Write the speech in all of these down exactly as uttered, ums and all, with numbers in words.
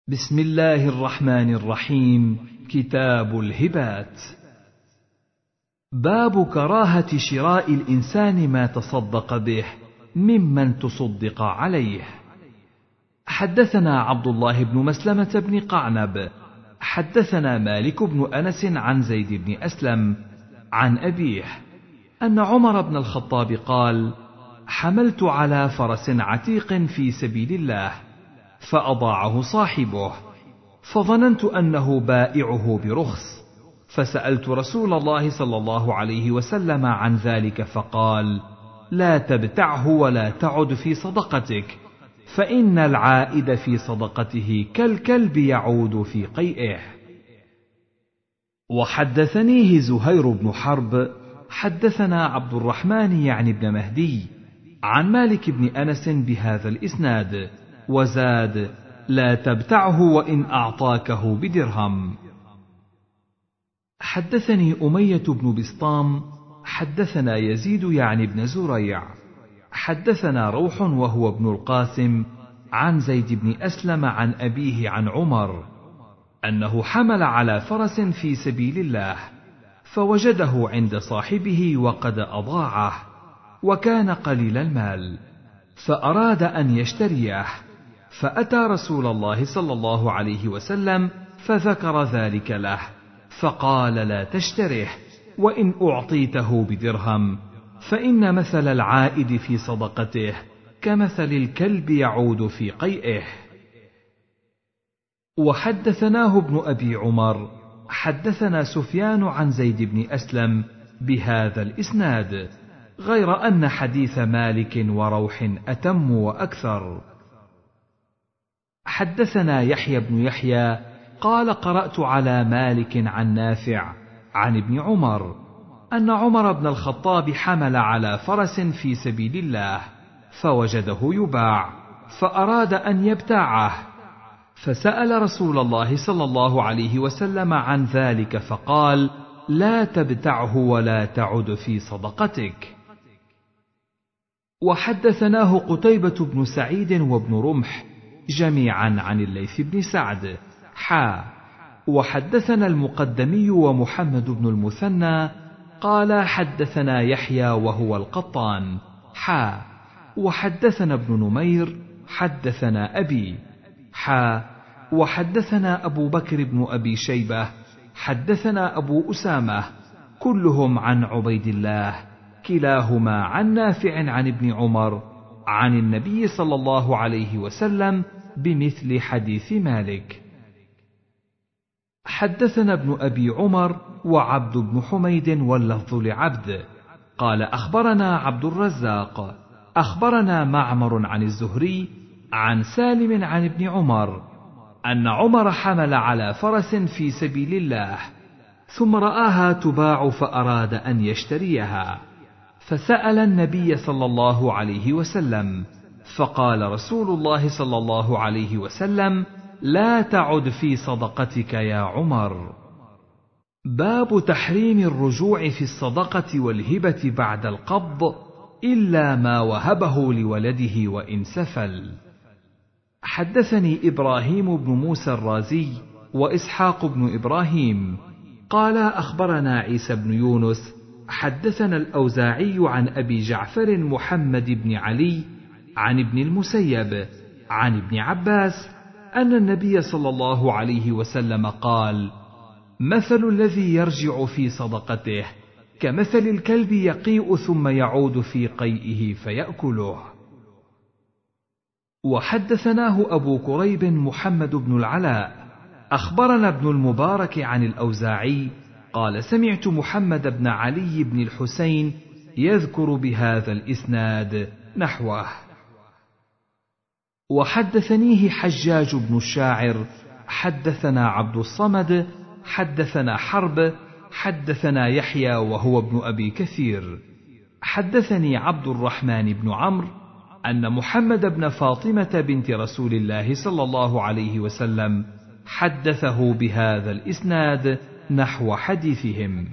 بسم الله الرحمن الرحيم. كتاب الهبات. باب كراهة شراء الإنسان ما تصدق به ممن تصدق عليه. حدثنا عبد الله بن مسلمة بن قعنب حدثنا مالك بن أنس عن زيد بن أسلم عن أبيه أن عمر بن الخطاب قال: حملت على فرس عتيق في سبيل الله فأضاعه صاحبه، فظننت أنه بائعه برخص، فسألت رسول الله صلى الله عليه وسلم عن ذلك فقال: لا تبتعه ولا تعد في صدقتك، فإن العائد في صدقته كالكلب يعود في قيئه. وحدثنيه زهير بن حرب حدثنا عبد الرحمن يعني بن مهدي عن مالك بن أنس بهذا الإسناد، وزاد: لا تبتعه وإن أعطاكه بدرهم. حدثني أمية بن بسطام حدثنا يزيد يعني بن زريع حدثنا روح وهو ابن القاسم عن زيد بن أسلم عن أبيه عن عمر أنه حمل على فرس في سبيل الله فوجده عند صاحبه وقد أضاعه، وكان قليل المال، فأراد أن يشتريه، فأتى رسول الله صلى الله عليه وسلم فذكر ذلك له، فقال: لا تشتره، وإن أعطيته بدرهم، فإن مثل العائد في صدقته كمثل الكلب يعود في قيئه. وحدثناه ابن أبي عمر حدثنا سفيان عن زيد بن أسلم بهذا الإسناد، غير أن حديث مالك وروح أتم وأكثر. حدثنا يحيى بن يحيى قال: قرأت على مالك عن نافع عن ابن عمر أن عمر بن الخطاب حمل على فرس في سبيل الله فوجده يباع، فأراد أن يبتاعه، فسأل رسول الله صلى الله عليه وسلم عن ذلك فقال: لا تبتعه ولا تعد في صدقتك. وحدثناه قتيبة بن سعيد وابن رمح جميعا عن الليث بن سعد حا وحدثنا المقدمي ومحمد بن المثنى قال: حدثنا يحيى وهو القطان حا وحدثنا ابن نمير حدثنا أبي حا وحدثنا أبو بكر بن أبي شيبة حدثنا أبو أسامة كلهم عن عبيد الله كلاهما عن نافع عن ابن عمر عن النبي صلى الله عليه وسلم بمثل حديث مالك. حدثنا ابن أبي عمر وعبد بن حميد واللفظ لعبد قال: أخبرنا عبد الرزاق أخبرنا معمر عن الزهري عن سالم عن ابن عمر أن عمر حمل على فرس في سبيل الله ثم رآها تباع فأراد أن يشتريها، فسأل النبي صلى الله عليه وسلم، فقال رسول الله صلى الله عليه وسلم: لا تعد في صدقتك يا عمر. باب تحريم الرجوع في الصدقة والهبة بعد القبض إلا ما وهبه لولده وإن سفل. حدثني إبراهيم بن موسى الرازي وإسحاق بن إبراهيم قال: أخبرنا عيسى بن يونس حدثنا الأوزاعي عن أبي جعفر محمد بن علي عن ابن المسيب عن ابن عباس أن النبي صلى الله عليه وسلم قال: مثل الذي يرجع في صدقته كمثل الكلب يقيء ثم يعود في قيئه فيأكله. وحدثناه أبو كريب محمد بن العلاء أخبرنا ابن المبارك عن الأوزاعي قال: سمعت محمد بن علي بن الحسين يذكر بهذا الإسناد نحوه. وحدثنيه حجاج بن الشاعر حدثنا عبد الصمد حدثنا حرب حدثنا يحيى وهو ابن أبي كثير حدثني عبد الرحمن بن عمرو أن محمد بن فاطمة بنت رسول الله صلى الله عليه وسلم حدثه بهذا الإسناد نحو حديثهم.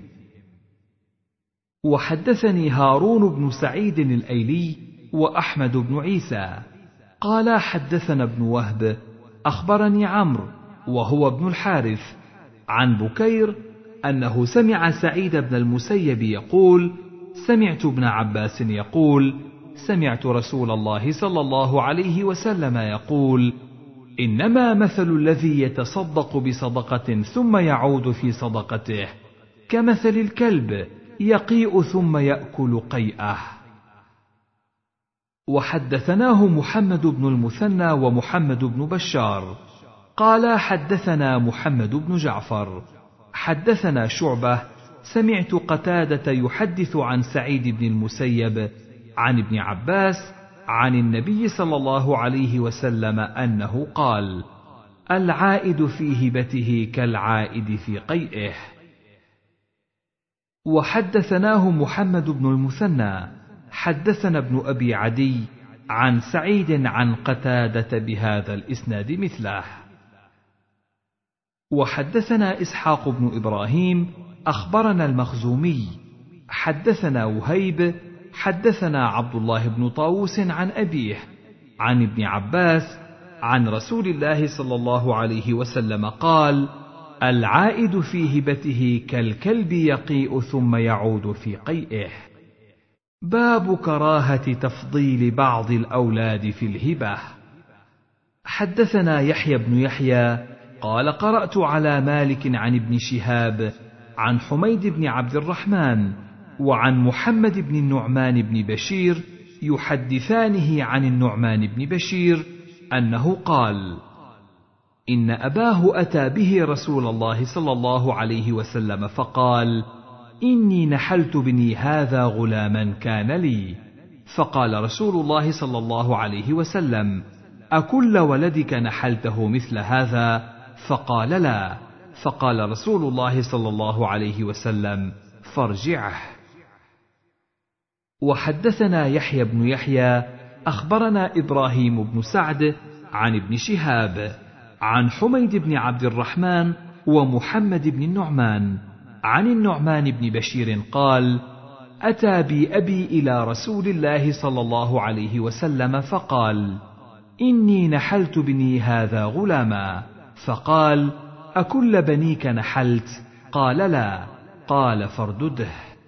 وحدثني هارون بن سعيد الأيلي وأحمد بن عيسى قال: حدثنا ابن وهب أخبرني عمرو وهو ابن الحارث عن بكير أنه سمع سعيد بن المسيب يقول: سمعت ابن عباس يقول: سمعت رسول الله صلى الله عليه وسلم يقول: إنما مثل الذي يتصدق بصدقة ثم يعود في صدقته كمثل الكلب يقيء ثم يأكل قيئه. وحدثناه محمد بن المثنى ومحمد بن بشار قال: حدثنا محمد بن جعفر حدثنا شعبة سمعت قتادة يحدث عن سعيد بن المسيب عن ابن عباس عن النبي صلى الله عليه وسلم أنه قال: العائد في هبته كالعائد في قيئه. وحدثناه محمد بن المثنى حدثنا ابن أبي عدي عن سعيد عن قتادة بهذا الإسناد مثله. وحدثنا إسحاق بن إبراهيم أخبرنا المخزومي حدثنا وهيب حدثنا عبد الله بن طاووس عن أبيه عن ابن عباس عن رسول الله صلى الله عليه وسلم قال: العائد في هبته كالكلب يقيء ثم يعود في قيئه. باب كراهة تفضيل بعض الأولاد في الهبة. حدثنا يحيى بن يحيى قال: قرأت على مالك عن ابن شهاب عن حميد بن عبد الرحمن وعن محمد بن النعمان بن بشير يحدثانه عن النعمان بن بشير أنه قال: إن أباه أتى به رسول الله صلى الله عليه وسلم فقال: إني نحلت بني هذا غلاما كان لي. فقال رسول الله صلى الله عليه وسلم: أكل ولدك نحلته مثل هذا؟ فقال: لا. فقال رسول الله صلى الله عليه وسلم: فارجعه. وحدثنا يحيى بن يحيى أخبرنا إبراهيم بن سعد عن ابن شهاب عن حميد بن عبد الرحمن ومحمد بن النعمان عن النعمان بن بشير قال: أتى بي أبي إلى رسول الله صلى الله عليه وسلم فقال: إني نحلت بني هذا غلاما. فقال: أكل بنيك نحلت؟ قال: لا. قال: فاردده.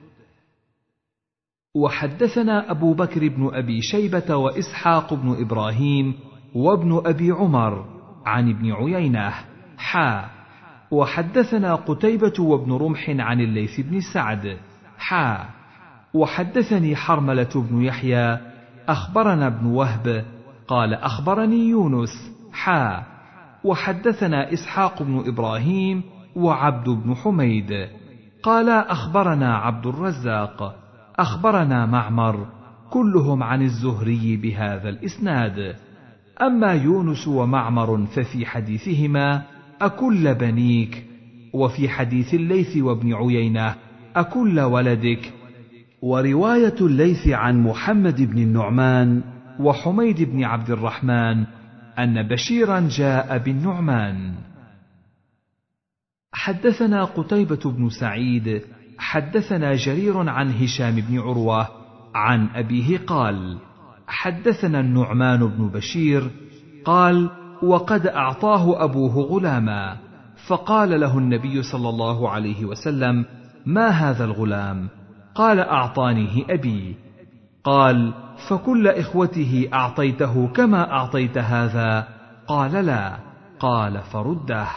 وحدثنا أبو بكر بن أبي شيبة وإسحاق بن إبراهيم وابن أبي عمر عن ابن عيينة حا وحدثنا قتيبة وابن رمح عن الليث بن سعد حا وحدثني حرملة بن يحيى أخبرنا ابن وهب قال: أخبرني يونس حا وحدثنا إسحاق بن إبراهيم وعبد بن حميد قال: أخبرنا عبد الرزاق أخبرنا معمر كلهم عن الزهري بهذا الإسناد. أما يونس ومعمر ففي حديثهما: أكل بنيك، وفي حديث الليث وابن عيينة: أكل ولدك. ورواية الليث عن محمد بن النعمان وحميد بن عبد الرحمن أن بشيرا جاء بالنعمان. حدثنا قتيبة بن سعيد حدثنا جرير عن هشام بن عروة عن أبيه قال: حدثنا النعمان بن بشير قال: وقد أعطاه أبوه غلاما، فقال له النبي صلى الله عليه وسلم: ما هذا الغلام؟ قال: أعطانيه أبي. قال: فكل إخوته أعطيته كما أعطيت هذا؟ قال: لا. قال: فرده.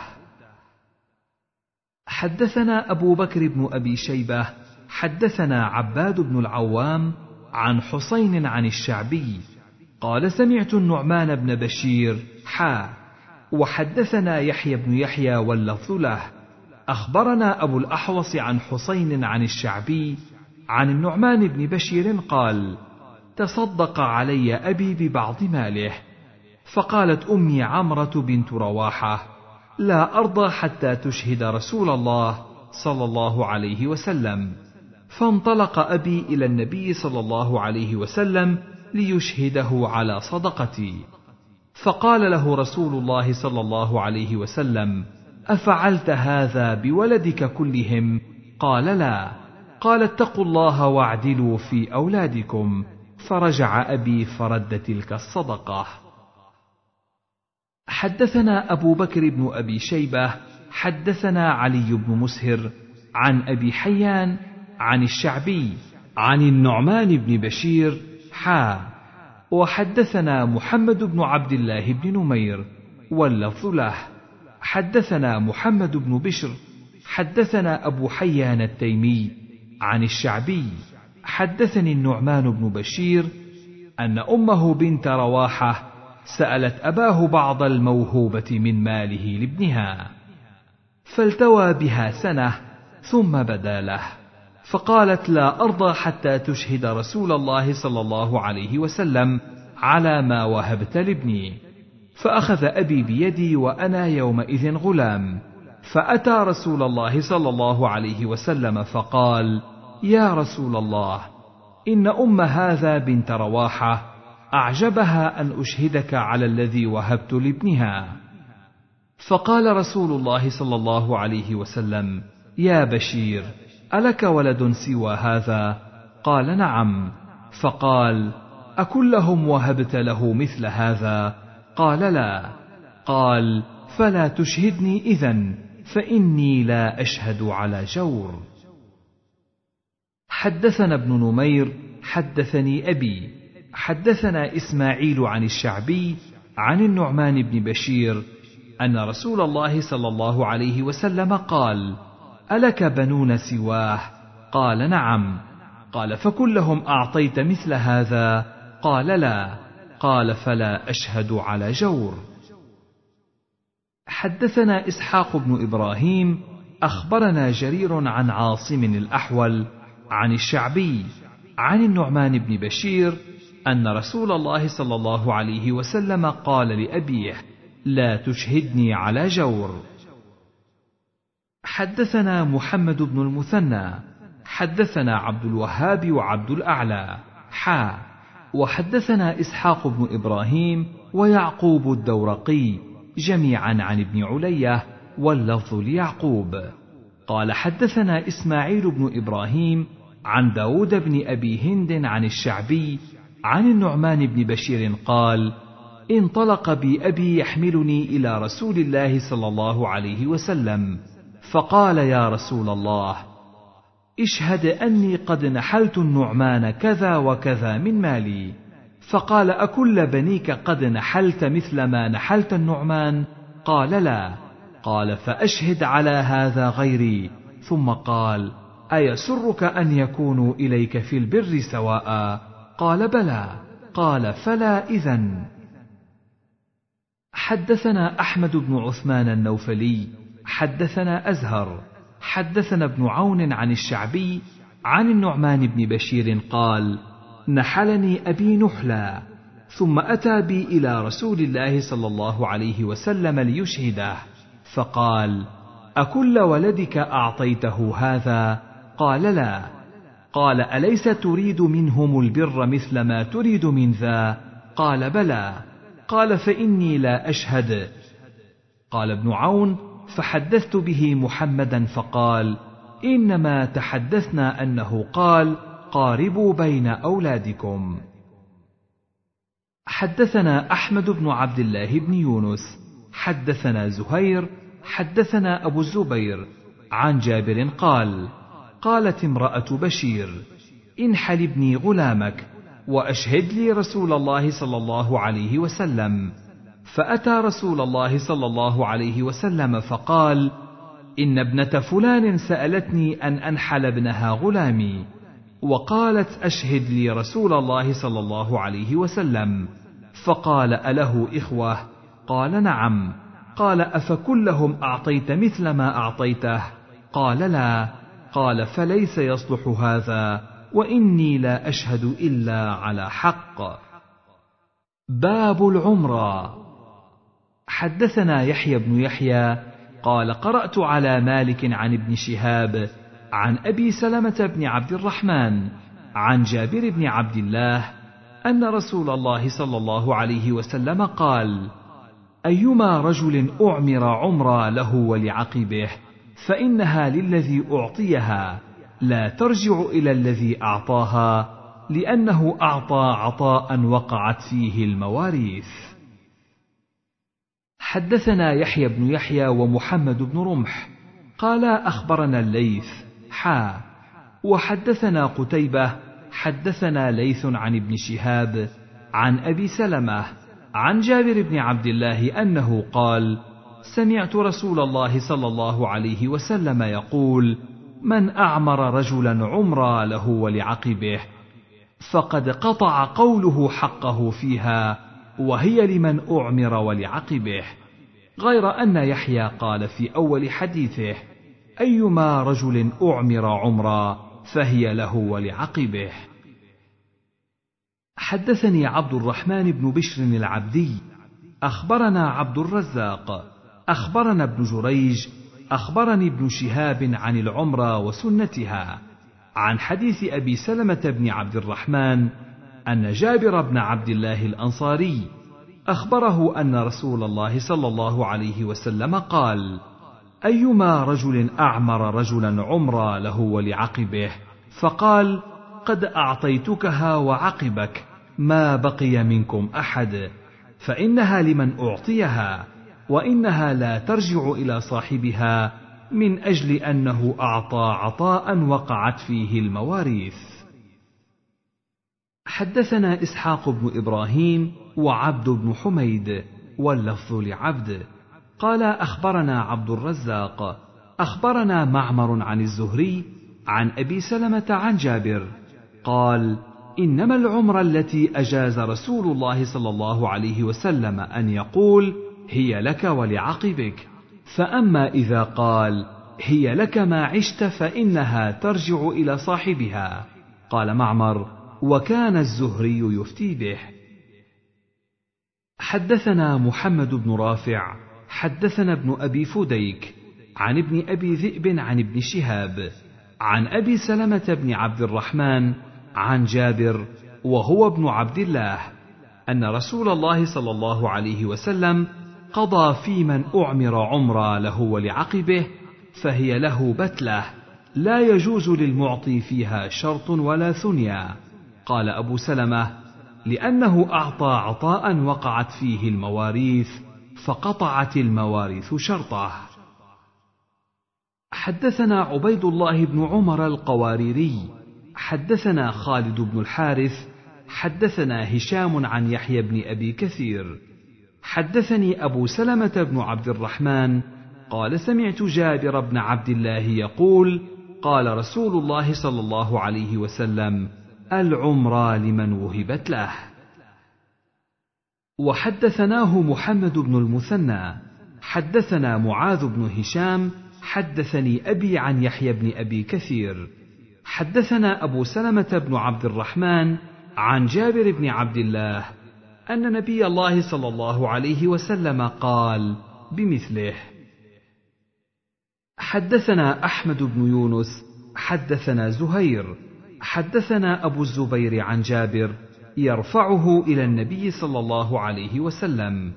حدثنا أبو بكر بن أبي شيبة حدثنا عباد بن العوام عن حسين عن الشعبي قال: سمعت النعمان بن بشير حا وحدثنا يحيى بن يحيى واللفظ له أخبرنا أبو الأحوص عن حسين عن الشعبي عن النعمان بن بشير قال: تصدق علي أبي ببعض ماله. فقالت أمي عمرة بنت رواحة: لا أرضى حتى تشهد رسول الله صلى الله عليه وسلم. فانطلق أبي إلى النبي صلى الله عليه وسلم ليشهده على صدقتي. فقال له رسول الله صلى الله عليه وسلم: أفعلت هذا بولدك كلهم؟ قال: لا. قال: اتقوا الله واعدلوا في أولادكم. فرجع أبي فرد تلك الصدقة. حدثنا أبو بكر بن أبي شيبة حدثنا علي بن مسهر عن أبي حيان عن الشعبي عن النعمان بن بشير حا وحدثنا محمد بن عبد الله بن نمير واللفظ له حدثنا محمد بن بشر حدثنا أبو حيان التيمي عن الشعبي حدثني النعمان بن بشير أن أمه بنت رواحة سألت أباه بعض الموهوبة من ماله لابنها، فالتوى بها سنة ثم بدا له، فقالت: لا أرضى حتى تشهد رسول الله صلى الله عليه وسلم على ما وهبت لابني. فأخذ أبي بيدي وأنا يومئذ غلام، فأتى رسول الله صلى الله عليه وسلم فقال: يا رسول الله، إن أم هذا بنت رواحة أعجبها أن أشهدك على الذي وهبت لابنها. فقال رسول الله صلى الله عليه وسلم: يا بشير، ألك ولد سوى هذا؟ قال: نعم. فقال: أكلهم وهبت له مثل هذا؟ قال: لا. قال: فلا تشهدني إذن، فإني لا أشهد على جور. حدثنا ابن نمير حدثني أبي حدثنا إسماعيل عن الشعبي عن النعمان بن بشير أن رسول الله صلى الله عليه وسلم قال: ألك بنون سواه؟ قال: نعم. قال: فكلهم أعطيت مثل هذا؟ قال: لا. قال: فلا أشهد على جور. حدثنا إسحاق بن إبراهيم أخبرنا جرير عن عاصم الأحول عن الشعبي عن النعمان بن بشير أن رسول الله صلى الله عليه وسلم قال لأبيه: لا تشهدني على جور. حدثنا محمد بن المثنى حدثنا عبد الوهاب وعبد الأعلى حا وحدثنا إسحاق بن إبراهيم ويعقوب الدورقي جميعا عن ابن علية واللفظ ليعقوب قال: حدثنا إسماعيل بن إبراهيم عن داود بن أبي هند عن الشعبي عن النعمان بن بشير قال: انطلق بي أبي يحملني إلى رسول الله صلى الله عليه وسلم، فقال: يا رسول الله، اشهد أني قد نحلت النعمان كذا وكذا من مالي. فقال: أكل بنيك قد نحلت مثل ما نحلت النعمان؟ قال: لا. قال: فأشهد على هذا غيري. ثم قال: أيسرك أن يكونوا إليك في البر سواء؟ قال: بلى. قال: فلا إذن. حدثنا أحمد بن عثمان النوفلي حدثنا أزهر حدثنا ابن عون عن الشعبي عن النعمان بن بشير قال: نحلني أبي نحلا، ثم أتى بي إلى رسول الله صلى الله عليه وسلم ليشهده، فقال: أكل ولدك أعطيته هذا؟ قال: لا. قال: أليس تريد منهم البر مثل ما تريد من ذا؟ قال: بلى. قال: فإني لا أشهد. قال ابن عون: فحدثت به محمدا فقال: إنما تحدثنا أنه قال: قاربوا بين أولادكم. حدثنا أحمد بن عبد الله بن يونس حدثنا زهير حدثنا أبو الزبير عن جابر قال: قالت امرأة بشير: انحل ابني غلامك وأشهد لي رسول الله صلى الله عليه وسلم. فأتى رسول الله صلى الله عليه وسلم فقال: إن ابنة فلان سألتني أن أنحل ابنها غلامي، وقالت: أشهد لي رسول الله صلى الله عليه وسلم. فقال: أله إخوة؟ قال: نعم. قال: أفكلهم أعطيت مثل ما أعطيته؟ قال: لا. قال: فليس يصلح هذا، وإني لا أشهد إلا على حق. باب العمرة. حدثنا يحيى بن يحيى قال: قرأت على مالك عن ابن شهاب عن أبي سلمة بن عبد الرحمن عن جابر بن عبد الله أن رسول الله صلى الله عليه وسلم قال: أيما رجل أعمر عمرا له ولعقبه فإنها للذي أعطيها، لا ترجع إلى الذي أعطاها، لأنه أعطى عطاء وقعت فيه المواريث. حدثنا يحيى بن يحيى ومحمد بن رمح قال أخبرنا الليث حا وحدثنا قتيبة حدثنا ليث عن ابن شهاب عن أبي سلمة عن جابر بن عبد الله أنه قال سمعت رسول الله صلى الله عليه وسلم يقول من أعمر رجلا عمرا له ولعقبه فقد قطع قوله حقه فيها وهي لمن أعمر ولعقبه، غير أن يحيى قال في أول حديثه أيما رجل أعمر عمرا فهي له ولعقبه. حدثني عبد الرحمن بن بشر العبدي أخبرنا عبد الرزاق أخبرنا ابن جريج أخبرني ابن شهاب عن العمرة وسنتها عن حديث أبي سلمة بن عبد الرحمن أن جابر بن عبد الله الأنصاري أخبره أن رسول الله صلى الله عليه وسلم قال أيما رجل أعمر رجلا عمرا له ولعقبه فقال قد أعطيتكها وعقبك ما بقي منكم أحد فإنها لمن أعطيها وإنها لا ترجع إلى صاحبها من أجل أنه أعطى عطاء وقعت فيه المواريث. حدثنا إسحاق بن إبراهيم وعبد بن حميد واللفظ لعبد قال أخبرنا عبد الرزاق أخبرنا معمر عن الزهري عن أبي سلمة عن جابر قال إنما العمرة التي أجاز رسول الله صلى الله عليه وسلم أن يقول هي لك ولعقبك، فأما إذا قال هي لك ما عشت فإنها ترجع إلى صاحبها. قال معمر وكان الزهري يفتي به. حدثنا محمد بن رافع حدثنا ابن أبي فديك عن ابن أبي ذئب عن ابن شهاب عن أبي سلمة بن عبد الرحمن عن جابر وهو ابن عبد الله أن رسول الله صلى الله عليه وسلم قضى في من أعمر عمرا له ولعقبه فهي له بتلة لا يجوز للمعطي فيها شرط ولا ثنيا. قال أبو سلمة لأنه أعطى عطاء وقعت فيه المواريث فقطعت المواريث شرطه. حدثنا عبيد الله بن عمر القواريري حدثنا خالد بن الحارث حدثنا هشام عن يحيى بن أبي كثير حدثني أبو سلمة بن عبد الرحمن قال سمعت جابر بن عبد الله يقول قال رسول الله صلى الله عليه وسلم العمرة لمن وهبت له. وحدثناه محمد بن المثنى حدثنا معاذ بن هشام حدثني أبي عن يحيى بن أبي كثير حدثنا أبو سلمة بن عبد الرحمن عن جابر بن عبد الله أن نبي الله صلى الله عليه وسلم قال بمثله. حدثنا أحمد بن يونس حدثنا زهير حدثنا أبو الزبير عن جابر يرفعه إلى النبي صلى الله عليه وسلم.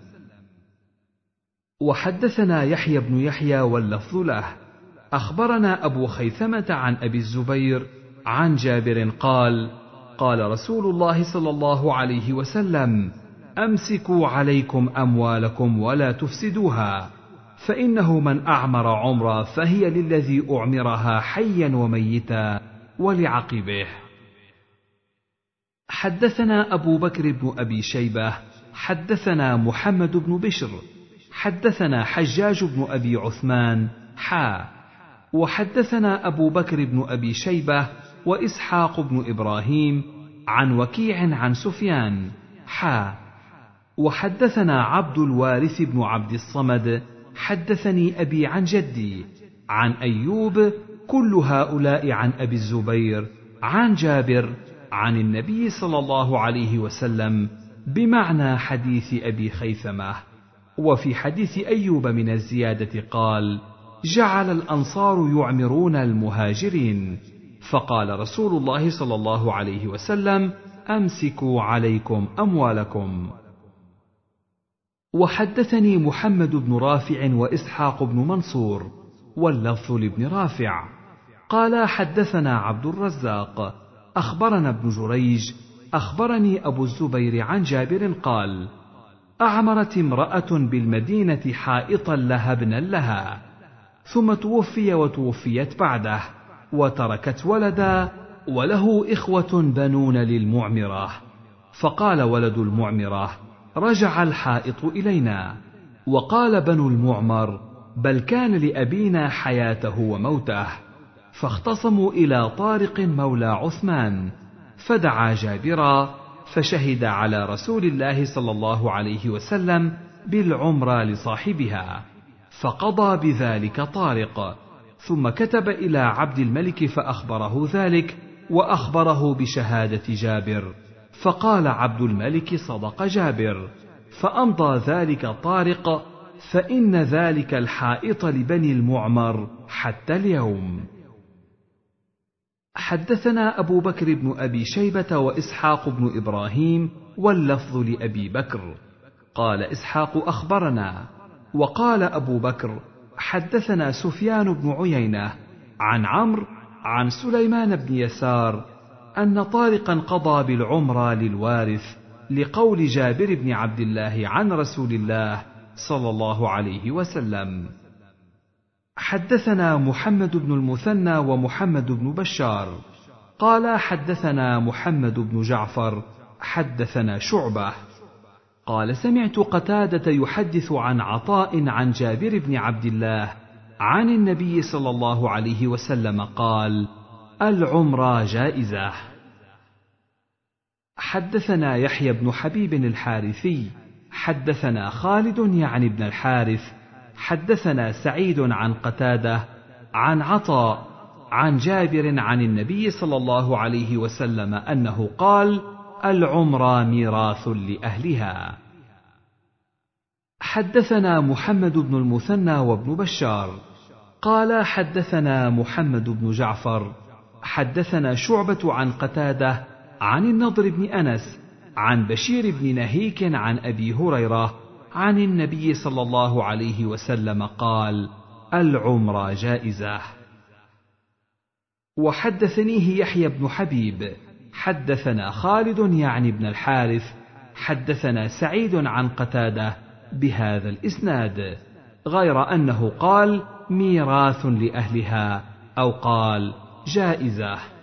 وحدثنا يحيى بن يحيى واللفظ له أخبرنا أبو خيثمة عن أبي الزبير عن جابر قال قال رسول الله صلى الله عليه وسلم أمسكوا عليكم أموالكم ولا تفسدوها فإنه من أعمر عمرا فهي للذي أعمرها حيا وميتا ولعقبه. حدثنا أبو بكر بن أبي شيبة حدثنا محمد بن بشر حدثنا حجاج بن أبي عثمان حا وحدثنا أبو بكر بن أبي شيبة وإسحاق بن إبراهيم عن وكيع عن سفيان حا وحدثنا عبد الوارث بن عبد الصمد حدثني أبي عن جدي عن أيوب كل هؤلاء عن أبي الزبير عن جابر عن النبي صلى الله عليه وسلم بمعنى حديث أبي خيثمة. وفي حديث أيوب من الزيادة قال جعل الأنصار يعمرون المهاجرين فقال رسول الله صلى الله عليه وسلم أمسكوا عليكم أموالكم. وحدثني محمد بن رافع وإسحاق بن منصور واللفظ لابن رافع قال حدثنا عبد الرزاق أخبرنا ابن جريج أخبرني أبو الزبير عن جابر قال أعمرت امرأة بالمدينة حائطا لها ابنا لها، ثم توفي وتوفيت بعده، وتركت ولدا وله إخوة بنون للمعمرة. فقال ولد المعمرة: رجع الحائط إلينا. وقال بنو المعمر: بل كان لأبينا حياته وموته. فاختصموا إلى طارق مولى عثمان، فدعا جابرا، فشهد على رسول الله صلى الله عليه وسلم بالعمرة لصاحبها، فقضى بذلك طارق، ثم كتب إلى عبد الملك فأخبره ذلك، وأخبره بشهادة جابر، فقال عبد الملك: صدق جابر. فأمضى ذلك طارق، فإن ذلك الحائط لبني المعمر حتى اليوم. حدثنا أبو بكر بن أبي شيبة وإسحاق بن إبراهيم، واللفظ لأبي بكر. قال إسحاق: أخبرنا. وقال أبو بكر: حدثنا سفيان بن عيينة عن عمرو عن سليمان بن يسار أن طارقا قضى بالعمرة للوارث، لقول جابر بن عبد الله عن رسول الله صلى الله عليه وسلم. حدثنا محمد بن المثنى ومحمد بن بشار قال حدثنا محمد بن جعفر حدثنا شعبة قال سمعت قتادة يحدث عن عطاء عن جابر بن عبد الله عن النبي صلى الله عليه وسلم قال: العمرة جائزة. حدثنا يحيى بن حبيب الحارثي حدثنا خالد يعني بن الحارث حدثنا سعيد عن قتادة عن عطاء عن جابر عن النبي صلى الله عليه وسلم أنه قال: العمرة ميراث لأهلها. حدثنا محمد بن المثنى وابن بشار قال حدثنا محمد بن جعفر حدثنا شعبة عن قتادة عن النضر بن أنس عن بشير بن نهيك عن أبي هريرة عن النبي صلى الله عليه وسلم قال: العمرة جائزة. وحدثنيه يحيى بن حبيب حدثنا خالد يعني بن الحارث حدثنا سعيد عن قتادة بهذا الإسناد، غير أنه قال: ميراث لأهلها، أو قال: جائزة.